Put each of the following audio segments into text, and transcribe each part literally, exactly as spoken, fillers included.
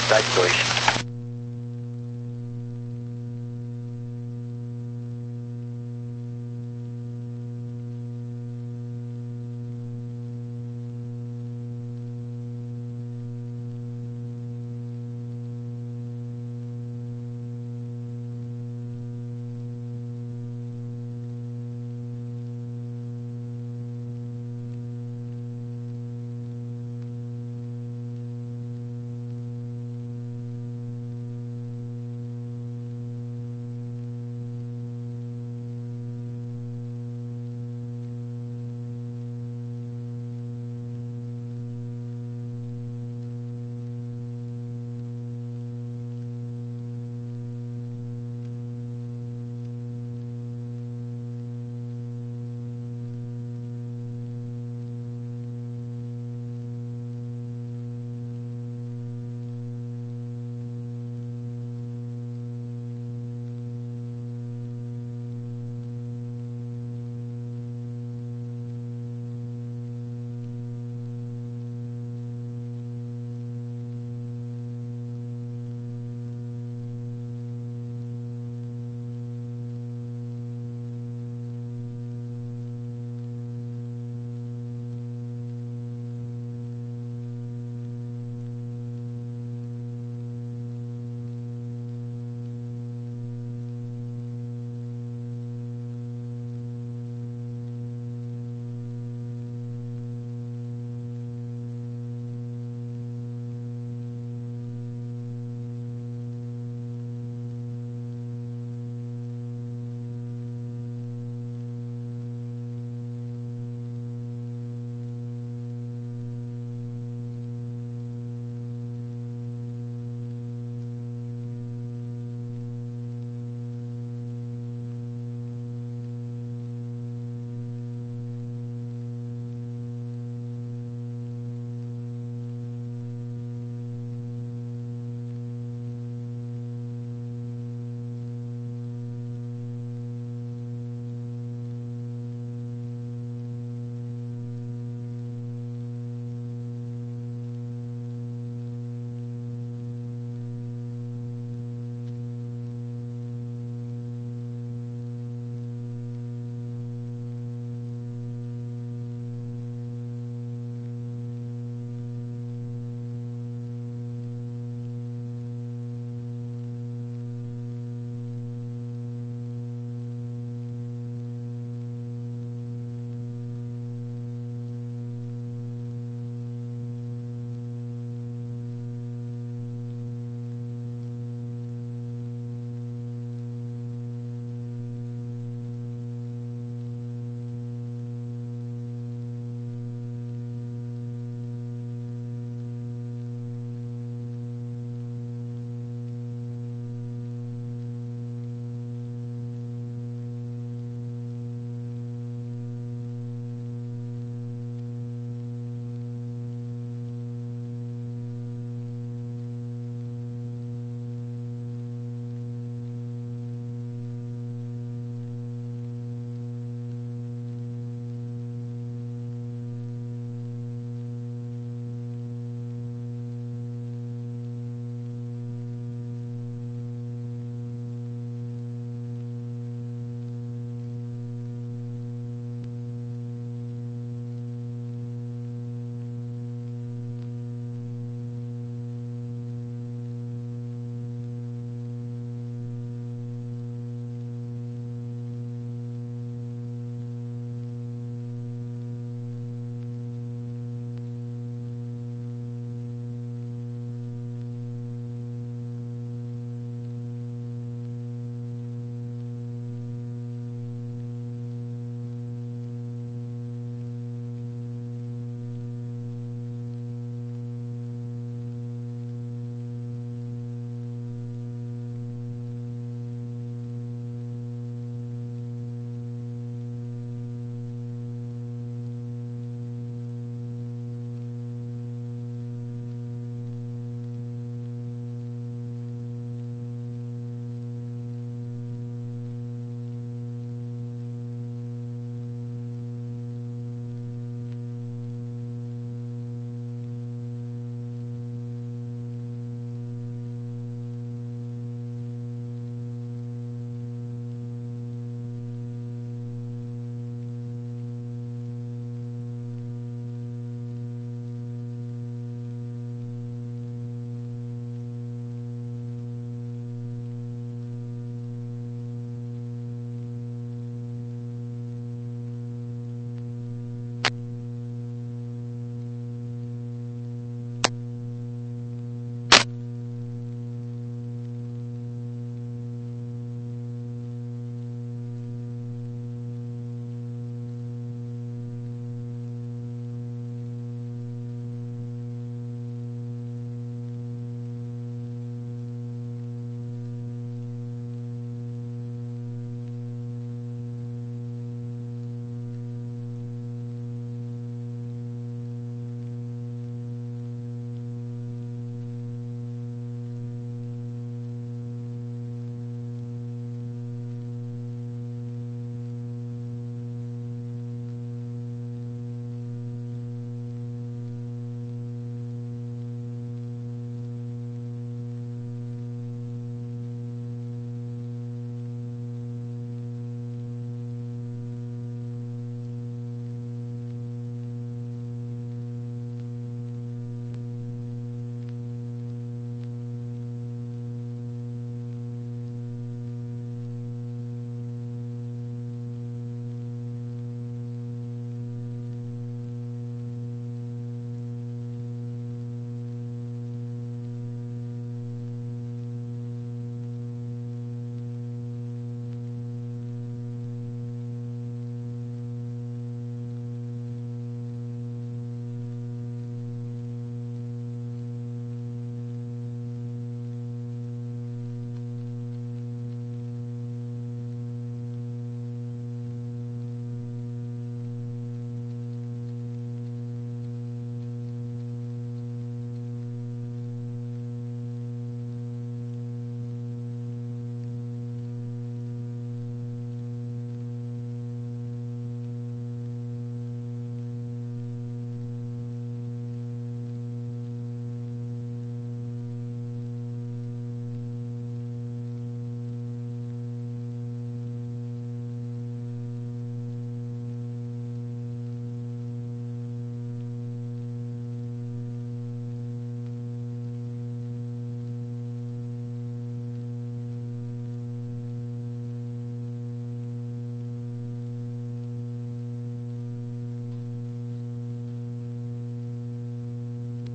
velocidade dois.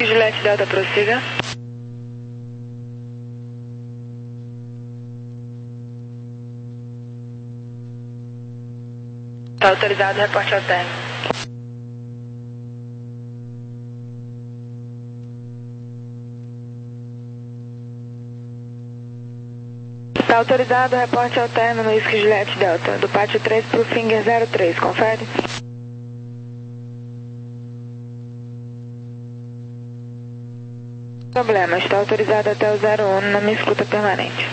Juliette Delta, prossiga. Está autorizado, reporte ao término. Está autorizado, reporte ao término, Whisky Juliette Delta, do pátio três para o Finger zero três, confere? Problema, está autorizado até o zero um na minha escuta permanente.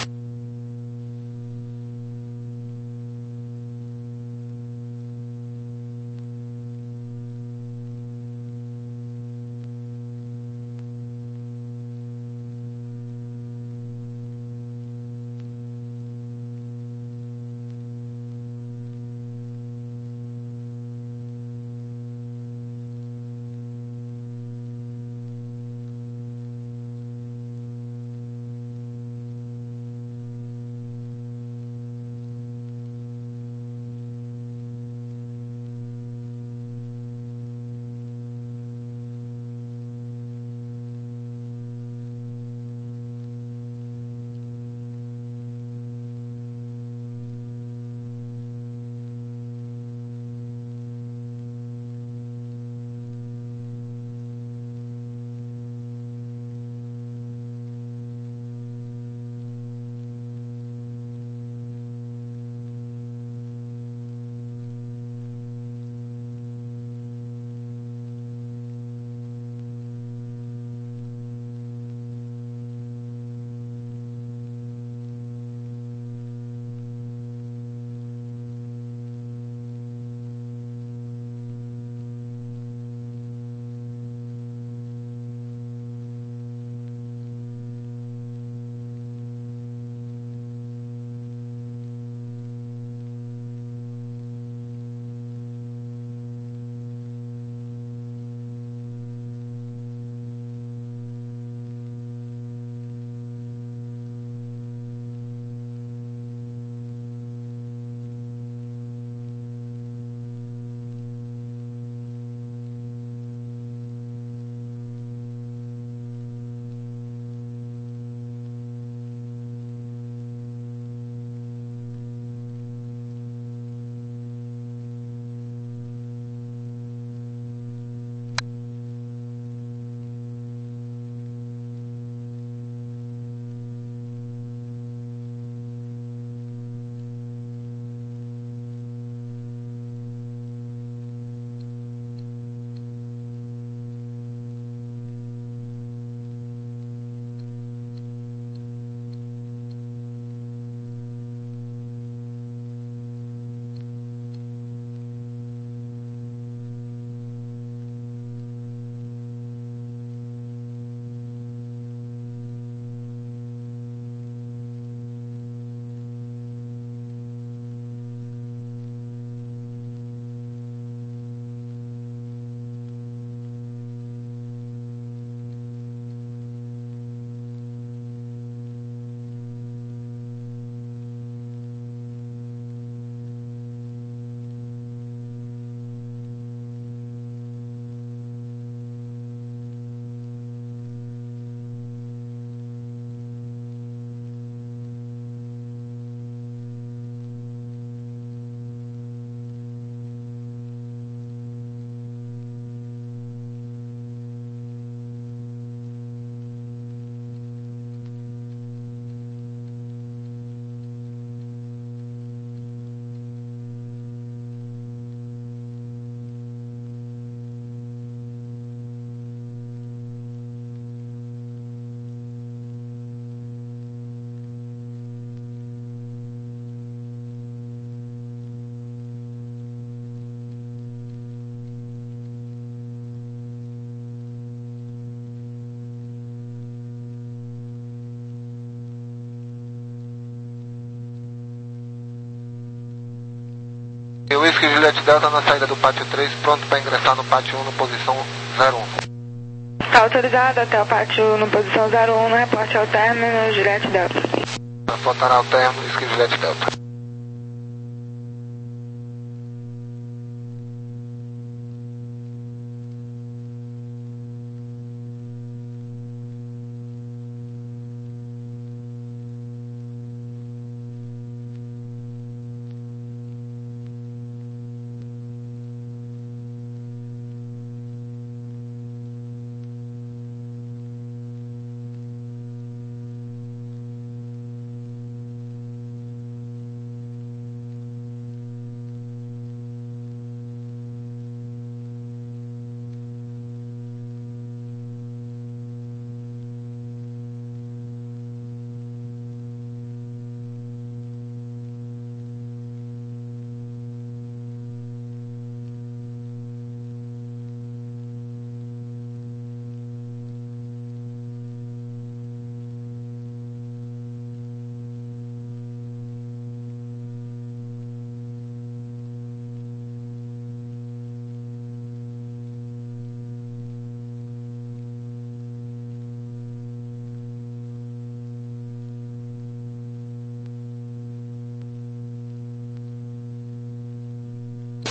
E o Whisky Juliette Delta na saída do pátio três, pronto para ingressar no pátio um no posição zero um. Está autorizado até o pátio no posição zero um, no reporte ao término, Juliette Delta. Reportará ao término, Whisky Juliette Delta.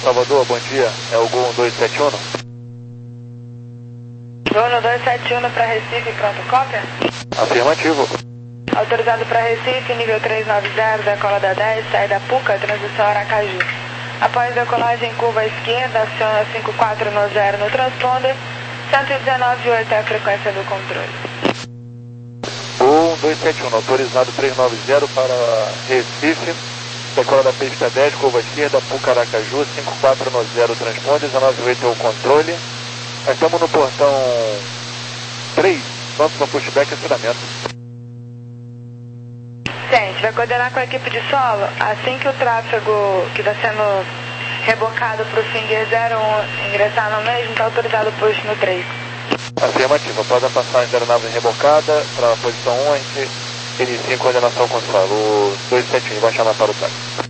Salvador, bom dia. É o Gol um dois sete um. Gol um dois sete um para Recife, pronto, cópia? Afirmativo. Autorizado para Recife, nível trezentos e noventa, decola da dez, saída Puca, transição Aracaju. Após decolagem curva à esquerda, aciona cinco quatro no zero no transponder, cento e dezenove vírgula oito é a frequência do controle. Gol um dois sete um, autorizado trezentos e noventa para Recife, decola da pista dez, curva à esquerda, Puca, Aracaju, cinco quatro no zero transponder, dezenove vírgula oito é o controle. Nós estamos no portão três, pronto para pushback e acionamento. Sim, a gente vai coordenar com a equipe de solo. Assim que o tráfego que está sendo rebocado para o Finger zero um ingressar no mesmo, está autorizado o push no três. Afirmativa, após a passagem da aeronave rebocada para a posição um, a gente inicia em coordenação com o solo. O dois sete um vai chamar para o táxi.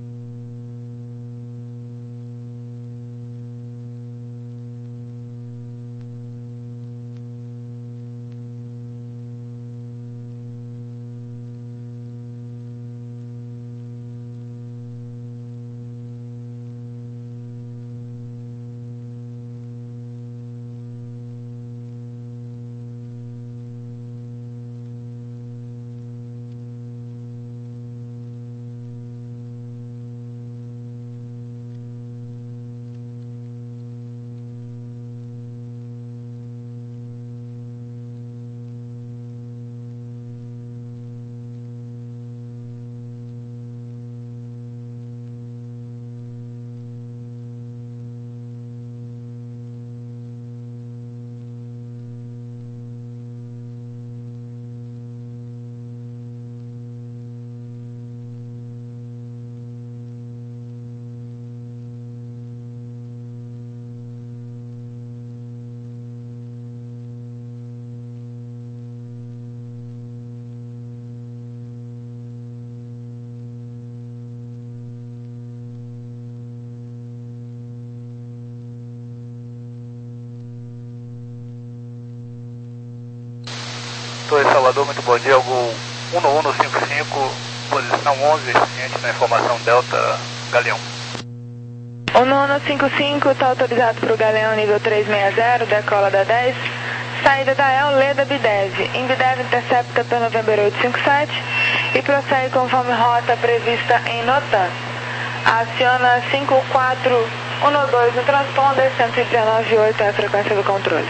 Torre Salvador, muito bom dia, é o Gol um um cinco cinco, posição onze, ciente da informação Delta Galeão. um um cinco cinco está autorizado para o Galeão nível trezentos e sessenta, decola da dez, saída da El, Leda Bidev. Embidev intercepta para November oito cinco sete e prossegue conforme rota prevista em Notan. Aciona cinco quatro um dois no transponder, cento e dezenove vírgula oito é a frequência do controle.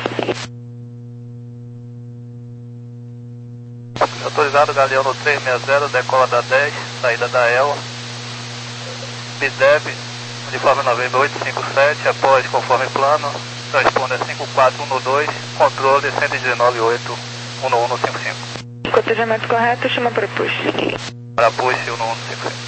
Autorizado Galeão no trezentos e sessenta, decola da dez, saída da El, Bidev, uniforme November oito cinco sete, após conforme plano, transponder cinco quatro um dois, controle cento e dezenove vírgula oito, um um cinco cinco. Cotejamento correto, chama para push. Para push um um cinco cinco.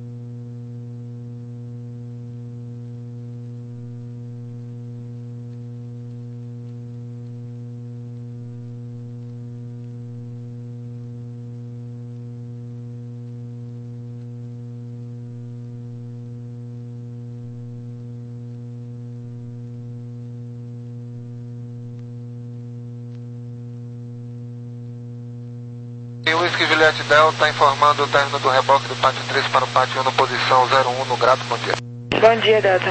E o Whisky Juliette Delta informando o término do reboque do pátio três para o pátio um, posição zero um no Grato, bom dia. Bom dia, Delta.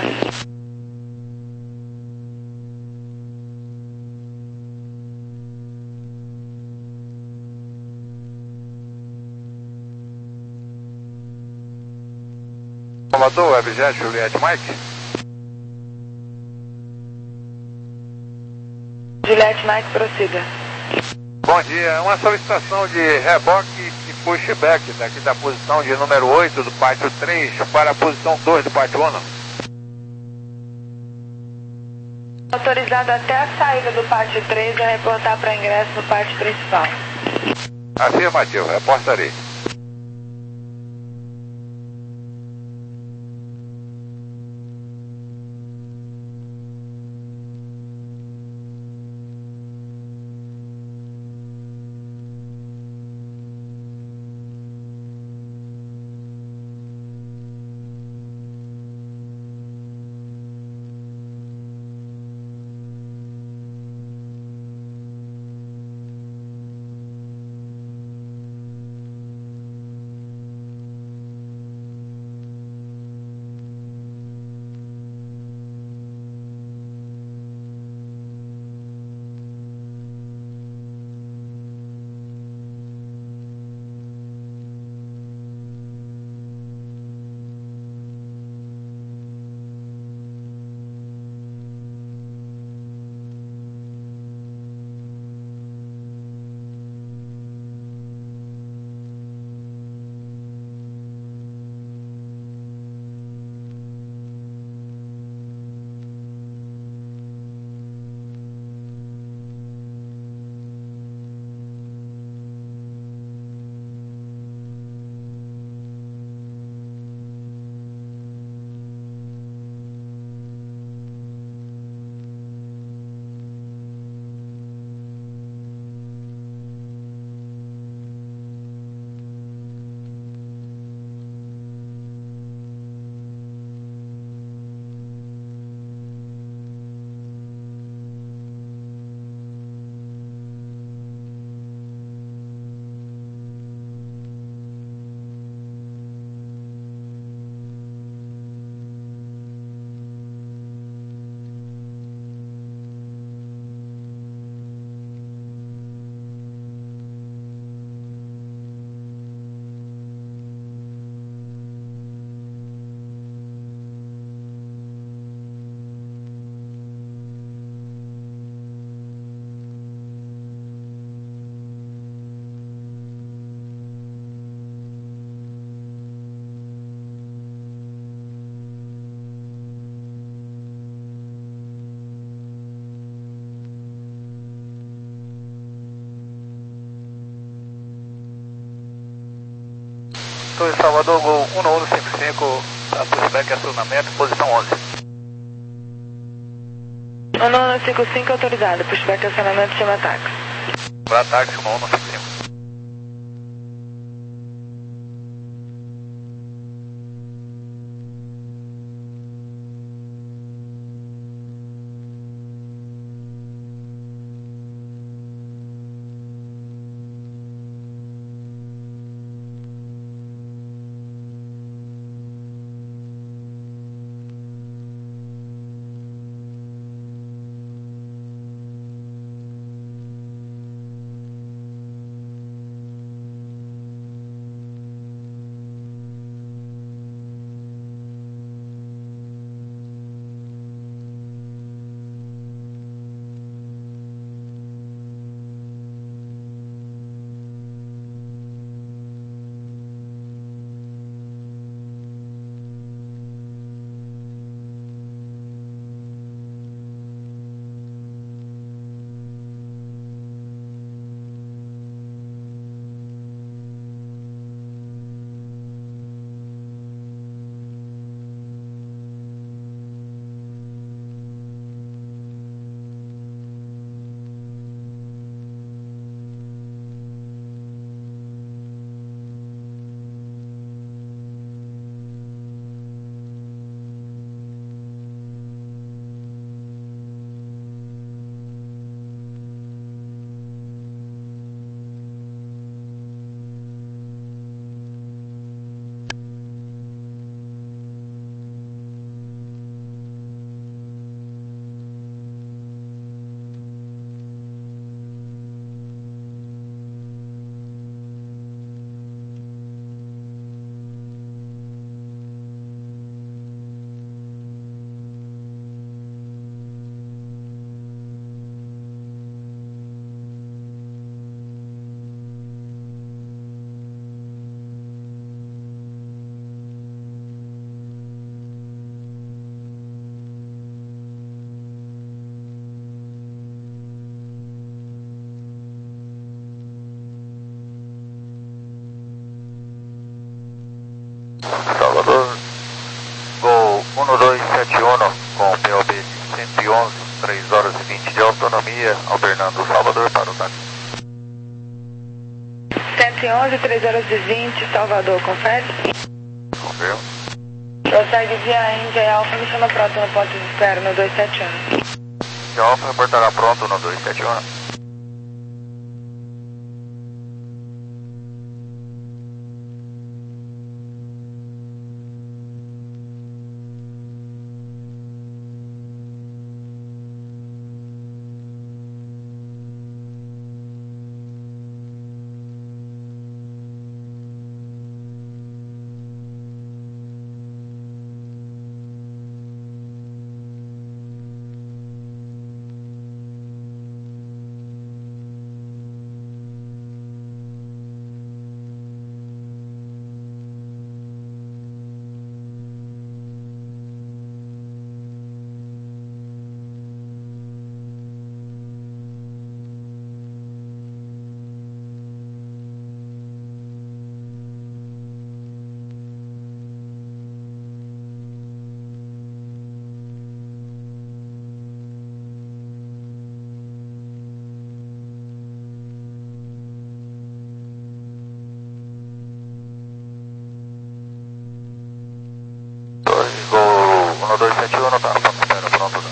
Salvador, Webjet, Juliette Mike. Juliette Mike, prossiga. Bom dia, uma solicitação de reboque e pushback daqui da posição de número oito do pátio três para a posição dois do pátio um. Autorizado até a saída do pátio três a reportar para ingresso no pátio principal. Afirmativo, reportarei. Torre Salvador, Gol um um cinco cinco, a pushback acionamento, posição onze. um um cinco cinco autorizado, pushback acionamento, chama táxi. Para táxi um um cinco cinco. Salvador, Gol um dois sete um com P O B de cento e onze, três horas e vinte de autonomia, alternando Salvador para o táxi. cento e onze, três horas e vinte, Salvador, confere? Confirmo. Prossegue via Índia Alfa, me chama pronto no ponto de espera no dois sete um. De Alfa reportará pronto no dois sete um. Gol um dois sete um, tá na ponta espera, pronto.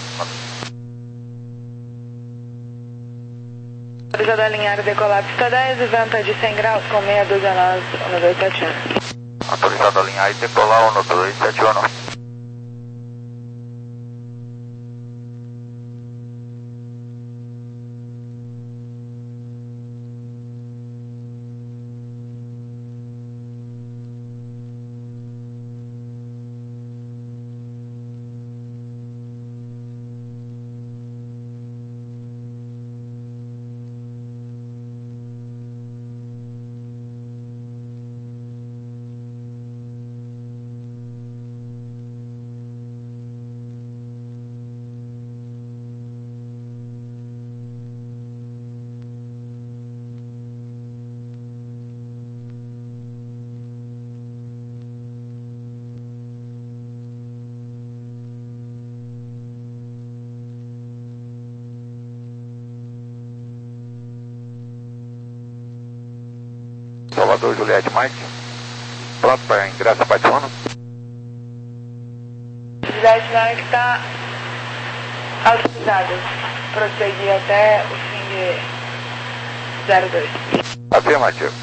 Autorizado a alinhar e decolar pista dez, o vento é de cem graus com meia dúzia nós, um dois sete um. Autorizado a alinhar e decolar um dois sete um. Salvador Juliette Mike. Pronto para ingresso Pátio um. Juliette Mike está autorizada. Prosseguir até o fim de zero dois. Afirmativo.